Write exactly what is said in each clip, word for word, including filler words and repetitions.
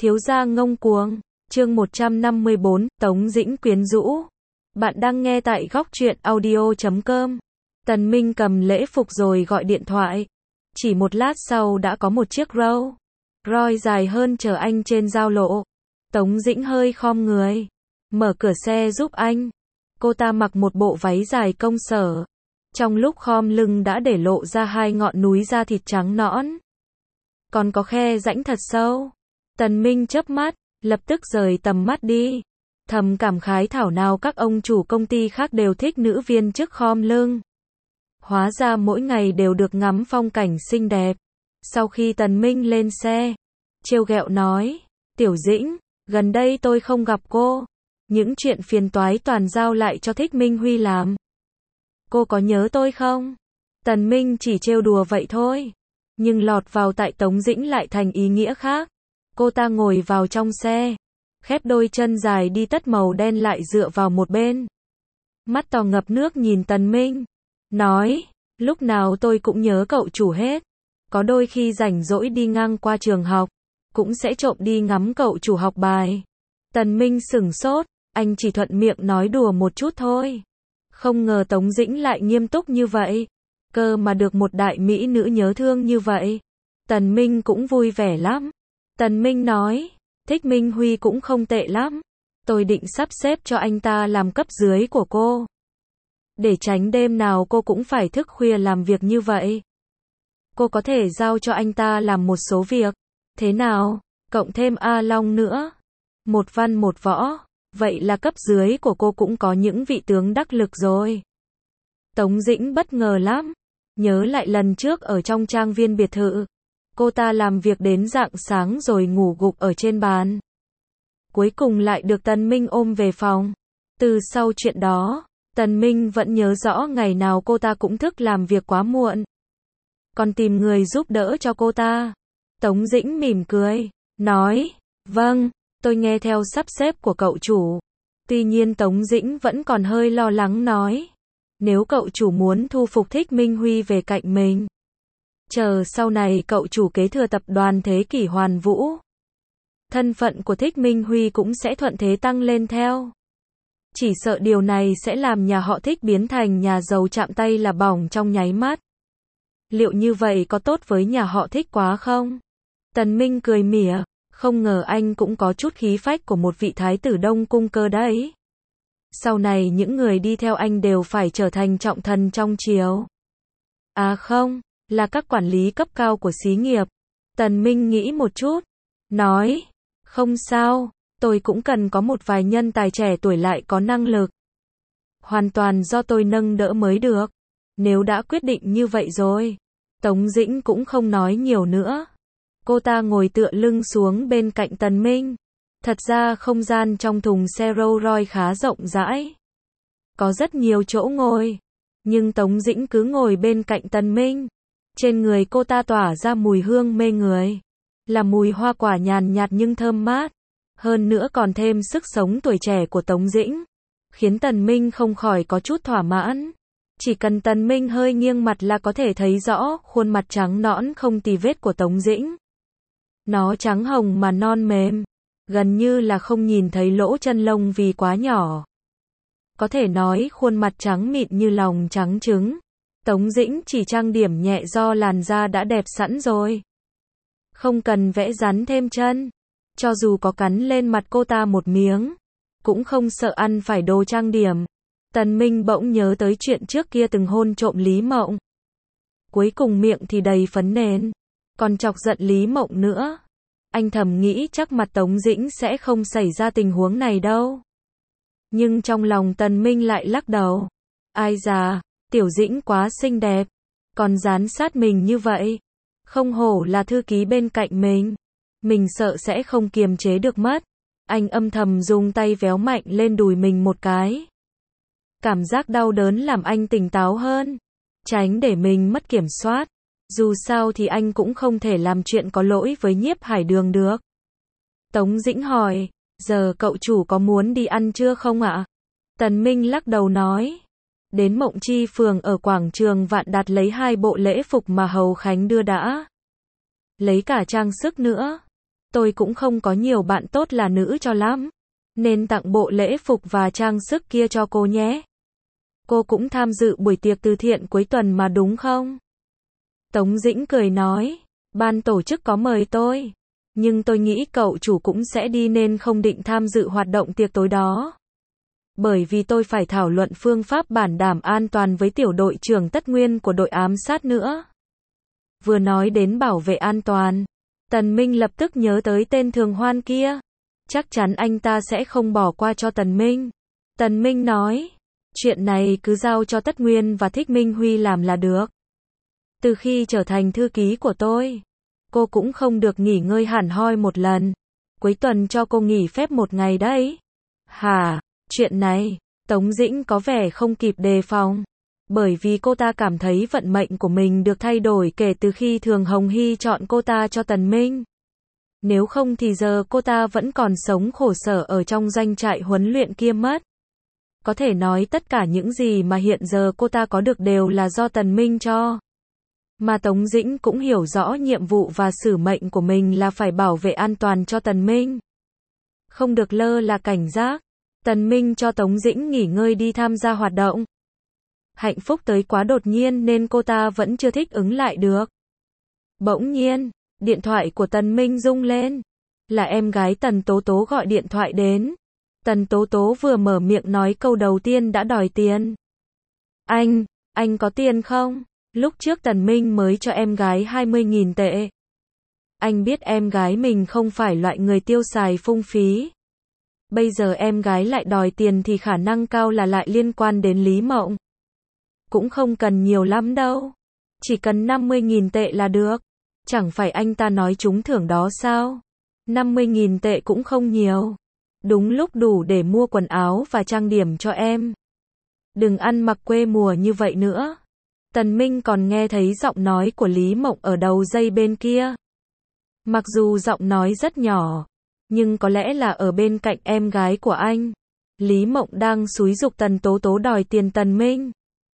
Thiếu gia ngông cuồng, chương một trăm năm mươi bốn, Tống Dĩnh quyến rũ. Bạn đang nghe tại góc truyện audio chấm com. Tần Minh cầm lễ phục rồi gọi điện thoại. Chỉ một lát sau đã có một chiếc Rolls Royce dài hơn chờ anh trên giao lộ. Tống Dĩnh hơi khom người, mở cửa xe giúp anh. Cô ta mặc một bộ váy dài công sở. Trong lúc khom lưng đã để lộ ra hai ngọn núi da thịt trắng nõn. Còn có khe rãnh thật sâu. Tần Minh chớp mắt, lập tức rời tầm mắt đi. Thầm cảm khái thảo nào các ông chủ công ty khác đều thích nữ viên chức khom lưng. Hóa ra mỗi ngày đều được ngắm phong cảnh xinh đẹp. Sau khi Tần Minh lên xe, trêu ghẹo nói, Tiểu Dĩnh, gần đây tôi không gặp cô. Những chuyện phiền toái toàn giao lại cho Thích Minh Huy làm. Cô có nhớ tôi không? Tần Minh chỉ trêu đùa vậy thôi. Nhưng lọt vào tai Tống Dĩnh lại thành ý nghĩa khác. Cô ta ngồi vào trong xe, khép đôi chân dài đi tất màu đen lại dựa vào một bên. Mắt to ngập nước nhìn Tần Minh, nói, lúc nào tôi cũng nhớ cậu chủ hết. Có đôi khi rảnh rỗi đi ngang qua trường học, cũng sẽ trộm đi ngắm cậu chủ học bài. Tần Minh sửng sốt, anh chỉ thuận miệng nói đùa một chút thôi. Không ngờ Tống Dĩnh lại nghiêm túc như vậy. Cơ mà được một đại mỹ nữ nhớ thương như vậy. Tần Minh cũng vui vẻ lắm. Tần Minh nói, Thích Minh Huy cũng không tệ lắm. Tôi định sắp xếp cho anh ta làm cấp dưới của cô. Để tránh đêm nào cô cũng phải thức khuya làm việc như vậy. Cô có thể giao cho anh ta làm một số việc. Thế nào? Cộng thêm A Long nữa. Một văn một võ. Vậy là cấp dưới của cô cũng có những vị tướng đắc lực rồi. Tống Dĩnh bất ngờ lắm. Nhớ lại lần trước ở trong trang viên biệt thự. Cô ta làm việc đến rạng sáng rồi ngủ gục ở trên bàn. Cuối cùng lại được Tần Minh ôm về phòng. Từ sau chuyện đó, Tần Minh vẫn nhớ rõ ngày nào cô ta cũng thức làm việc quá muộn. Còn tìm người giúp đỡ cho cô ta. Tống Dĩnh mỉm cười, nói, vâng, tôi nghe theo sắp xếp của cậu chủ. Tuy nhiên Tống Dĩnh vẫn còn hơi lo lắng nói, nếu cậu chủ muốn thu phục Thích Minh Huy về cạnh mình, chờ sau này cậu chủ kế thừa tập đoàn Thế Kỷ Hoàn Vũ, thân phận của Thích Minh Huy cũng sẽ thuận thế tăng lên theo. Chỉ sợ điều này sẽ làm nhà họ Thích biến thành nhà giàu chạm tay là bỏng trong nháy mắt. Liệu như vậy có tốt với nhà họ Thích quá không? Tần Minh cười mỉa, không ngờ anh cũng có chút khí phách của một vị thái tử Đông Cung cơ đấy. Sau này những người đi theo anh đều phải trở thành trọng thần trong triều. À không, là các quản lý cấp cao của xí nghiệp. Tần Minh nghĩ một chút, nói, không sao, tôi cũng cần có một vài nhân tài trẻ tuổi lại có năng lực. Hoàn toàn do tôi nâng đỡ mới được. Nếu đã quyết định như vậy rồi, Tống Dĩnh cũng không nói nhiều nữa. Cô ta ngồi tựa lưng xuống bên cạnh Tần Minh. Thật ra không gian trong thùng xe Rolls Royce khá rộng rãi. Có rất nhiều chỗ ngồi. Nhưng Tống Dĩnh cứ ngồi bên cạnh Tần Minh. Trên người cô ta tỏa ra mùi hương mê người. Là mùi hoa quả nhàn nhạt nhưng thơm mát. Hơn nữa còn thêm sức sống tuổi trẻ của Tống Dĩnh. Khiến Tần Minh không khỏi có chút thỏa mãn. Chỉ cần Tần Minh hơi nghiêng mặt là có thể thấy rõ khuôn mặt trắng nõn không tì vết của Tống Dĩnh. Nó trắng hồng mà non mềm. Gần như là không nhìn thấy lỗ chân lông vì quá nhỏ. Có thể nói khuôn mặt trắng mịn như lòng trắng trứng. Tống Dĩnh chỉ trang điểm nhẹ do làn da đã đẹp sẵn rồi. Không cần vẽ rắn thêm chân. Cho dù có cắn lên mặt cô ta một miếng, cũng không sợ ăn phải đồ trang điểm. Tần Minh bỗng nhớ tới chuyện trước kia từng hôn trộm Lý Mộng. Cuối cùng miệng thì đầy phấn nền, còn chọc giận Lý Mộng nữa. Anh thầm nghĩ chắc mặt Tống Dĩnh sẽ không xảy ra tình huống này đâu. Nhưng trong lòng Tần Minh lại lắc đầu. Ai già, Tiểu Dĩnh quá xinh đẹp, còn dán sát mình như vậy. Không hổ là thư ký bên cạnh mình. Mình sợ sẽ không kiềm chế được mất. Anh âm thầm dùng tay véo mạnh lên đùi mình một cái. Cảm giác đau đớn làm anh tỉnh táo hơn. Tránh để mình mất kiểm soát. Dù sao thì anh cũng không thể làm chuyện có lỗi với Nhiếp Hải Đường được. Tống Dĩnh hỏi, giờ cậu chủ có muốn đi ăn trưa không ạ? Tần Minh lắc đầu nói, đến Mộng Chi phường ở quảng trường Vạn Đạt lấy hai bộ lễ phục mà Hầu Khánh đưa đã. Lấy cả trang sức nữa. Tôi cũng không có nhiều bạn tốt là nữ cho lắm. Nên tặng bộ lễ phục và trang sức kia cho cô nhé. Cô cũng tham dự buổi tiệc từ thiện cuối tuần mà đúng không? Tống Dĩnh cười nói, ban tổ chức có mời tôi. Nhưng tôi nghĩ cậu chủ cũng sẽ đi nên không định tham dự hoạt động tiệc tối đó. Bởi vì tôi phải thảo luận phương pháp bảo đảm an toàn với tiểu đội trưởng Tất Nguyên của đội ám sát nữa. Vừa nói đến bảo vệ an toàn, Tần Minh lập tức nhớ tới tên Thường Hoan kia. Chắc chắn anh ta sẽ không bỏ qua cho Tần Minh. Tần Minh nói, chuyện này cứ giao cho Tất Nguyên và Thích Minh Huy làm là được. Từ khi trở thành thư ký của tôi, cô cũng không được nghỉ ngơi hẳn hoi một lần. Cuối tuần cho cô nghỉ phép một ngày đấy. Hả, chuyện này, Tống Dĩnh có vẻ không kịp đề phòng. Bởi vì cô ta cảm thấy vận mệnh của mình được thay đổi kể từ khi Thường Hồng Hy chọn cô ta cho Tần Minh. Nếu không thì giờ cô ta vẫn còn sống khổ sở ở trong doanh trại huấn luyện kia mất. Có thể nói tất cả những gì mà hiện giờ cô ta có được đều là do Tần Minh cho. Mà Tống Dĩnh cũng hiểu rõ nhiệm vụ và sử mệnh của mình là phải bảo vệ an toàn cho Tần Minh. Không được lơ là cảnh giác. Tần Minh cho Tống Dĩnh nghỉ ngơi đi tham gia hoạt động. Hạnh phúc tới quá đột nhiên nên cô ta vẫn chưa thích ứng lại được. Bỗng nhiên, điện thoại của Tần Minh rung lên. Là em gái Tần Tố Tố gọi điện thoại đến. Tần Tố Tố vừa mở miệng nói câu đầu tiên đã đòi tiền. Anh, anh có tiền không? Lúc trước Tần Minh mới cho em gái hai mươi nghìn tệ. Anh biết em gái mình không phải loại người tiêu xài phung phí. Bây giờ em gái lại đòi tiền thì khả năng cao là lại liên quan đến Lý Mộng. Cũng không cần nhiều lắm đâu. Chỉ cần năm mươi nghìn tệ là được. Chẳng phải anh ta nói trúng thưởng đó sao? năm mươi nghìn tệ cũng không nhiều. Đúng lúc đủ để mua quần áo và trang điểm cho em. Đừng ăn mặc quê mùa như vậy nữa. Tần Minh còn nghe thấy giọng nói của Lý Mộng ở đầu dây bên kia. Mặc dù giọng nói rất nhỏ, nhưng có lẽ là ở bên cạnh em gái của anh. Lý Mộng đang xúi giục Tần Tố Tố đòi tiền Tần Minh.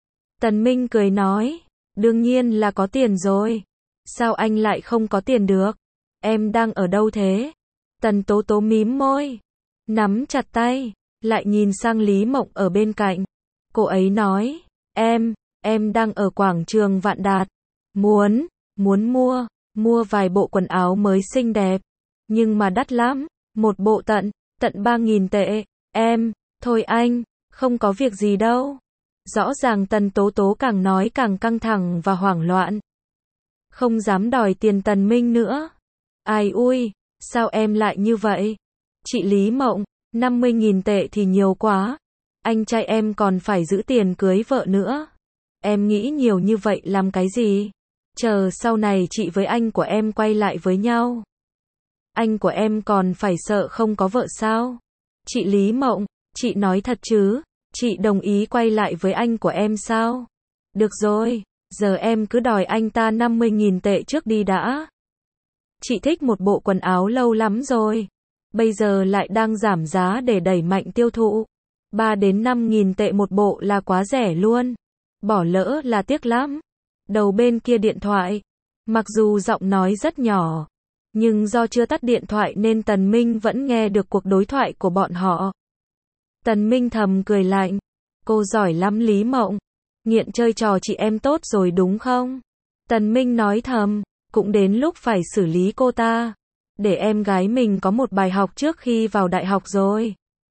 Tần Minh cười nói, đương nhiên là có tiền rồi. Sao anh lại không có tiền được? Em đang ở đâu thế? Tần Tố Tố mím môi, nắm chặt tay, lại nhìn sang Lý Mộng ở bên cạnh. Cô ấy nói, em, em đang ở quảng trường Vạn Đạt. Muốn, muốn mua, mua vài bộ quần áo mới xinh đẹp. Nhưng mà đắt lắm, một bộ tận, tận ba nghìn tệ. Em, thôi anh, không có việc gì đâu. Rõ ràng Tần Tố Tố càng nói càng căng thẳng và hoảng loạn. Không dám đòi tiền Tần Minh nữa. Ai ui, sao em lại như vậy? Chị Lý Mộng, năm mươi nghìn tệ thì nhiều quá. Anh trai em còn phải giữ tiền cưới vợ nữa. Em nghĩ nhiều như vậy làm cái gì? Chờ sau này chị với anh của em quay lại với nhau. Anh của em còn phải sợ không có vợ sao? Chị Lý Mộng, chị nói thật chứ? Chị đồng ý quay lại với anh của em sao? Được rồi, giờ em cứ đòi anh ta năm mươi nghìn tệ trước đi đã. Chị thích một bộ quần áo lâu lắm rồi. Bây giờ lại đang giảm giá để đẩy mạnh tiêu thụ. ba đến năm nghìn tệ một bộ là quá rẻ luôn. Bỏ lỡ là tiếc lắm. Đầu bên kia điện thoại, mặc dù giọng nói rất nhỏ, nhưng do chưa tắt điện thoại nên Tần Minh vẫn nghe được cuộc đối thoại của bọn họ. Tần Minh thầm cười lạnh. Cô giỏi lắm Lý Mộng. Nghiện chơi trò chị em tốt rồi đúng không? Tần Minh nói thầm, cũng đến lúc phải xử lý cô ta. Để em gái mình có một bài học trước khi vào đại học rồi.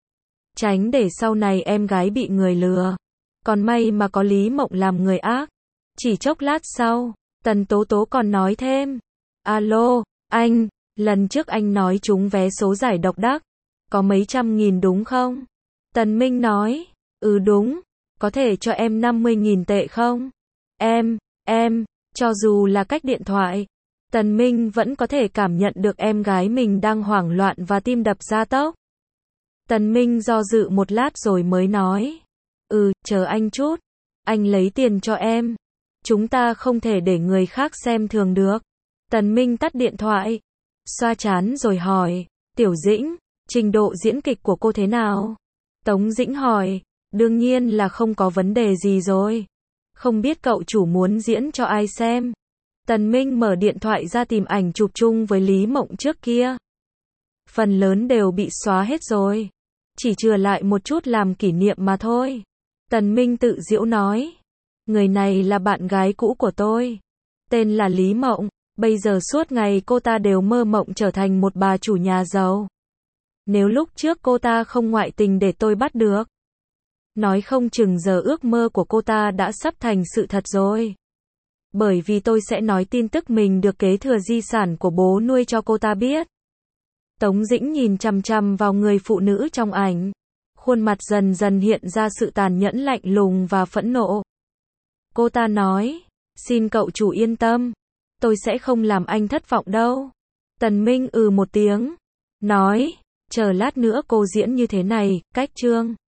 Tránh để sau này em gái bị người lừa. Còn may mà có Lý Mộng làm người ác. Chỉ chốc lát sau, Tần Tố Tố còn nói thêm. Alo, anh, lần trước anh nói trúng vé số giải độc đắc. Có mấy trăm nghìn đúng không? Tần Minh nói, ừ đúng, có thể cho em năm mươi nghìn tệ không? Em, em, cho dù là cách điện thoại, Tần Minh vẫn có thể cảm nhận được em gái mình đang hoảng loạn và tim đập gia tốc. Tần Minh do dự một lát rồi mới nói, ừ, chờ anh chút, anh lấy tiền cho em. Chúng ta không thể để người khác xem thường được. Tần Minh tắt điện thoại, xoa trán rồi hỏi, Tiểu Dĩnh, trình độ diễn kịch của cô thế nào? Tống Dĩnh hỏi, đương nhiên là không có vấn đề gì rồi. Không biết cậu chủ muốn diễn cho ai xem? Tần Minh mở điện thoại ra tìm ảnh chụp chung với Lý Mộng trước kia. phần lớn đều bị xóa hết rồi. Chỉ chừa lại một chút làm kỷ niệm mà thôi. Tần Minh tự giễu nói. Người này là bạn gái cũ của tôi. Tên là Lý Mộng. Bây giờ suốt ngày cô ta đều mơ mộng trở thành một bà chủ nhà giàu. Nếu lúc trước cô ta không ngoại tình để tôi bắt được, nói không chừng giờ ước mơ của cô ta đã sắp thành sự thật rồi. Bởi vì tôi sẽ nói tin tức mình được kế thừa di sản của bố nuôi cho cô ta biết. Tống Dĩnh nhìn chằm chằm vào người phụ nữ trong ảnh. Khuôn mặt dần dần hiện ra sự tàn nhẫn lạnh lùng và phẫn nộ. Cô ta nói, xin cậu chủ yên tâm. Tôi sẽ không làm anh thất vọng đâu. Tần Minh ừ một tiếng. Nói, chờ lát nữa cô diễn như thế này, cách chương.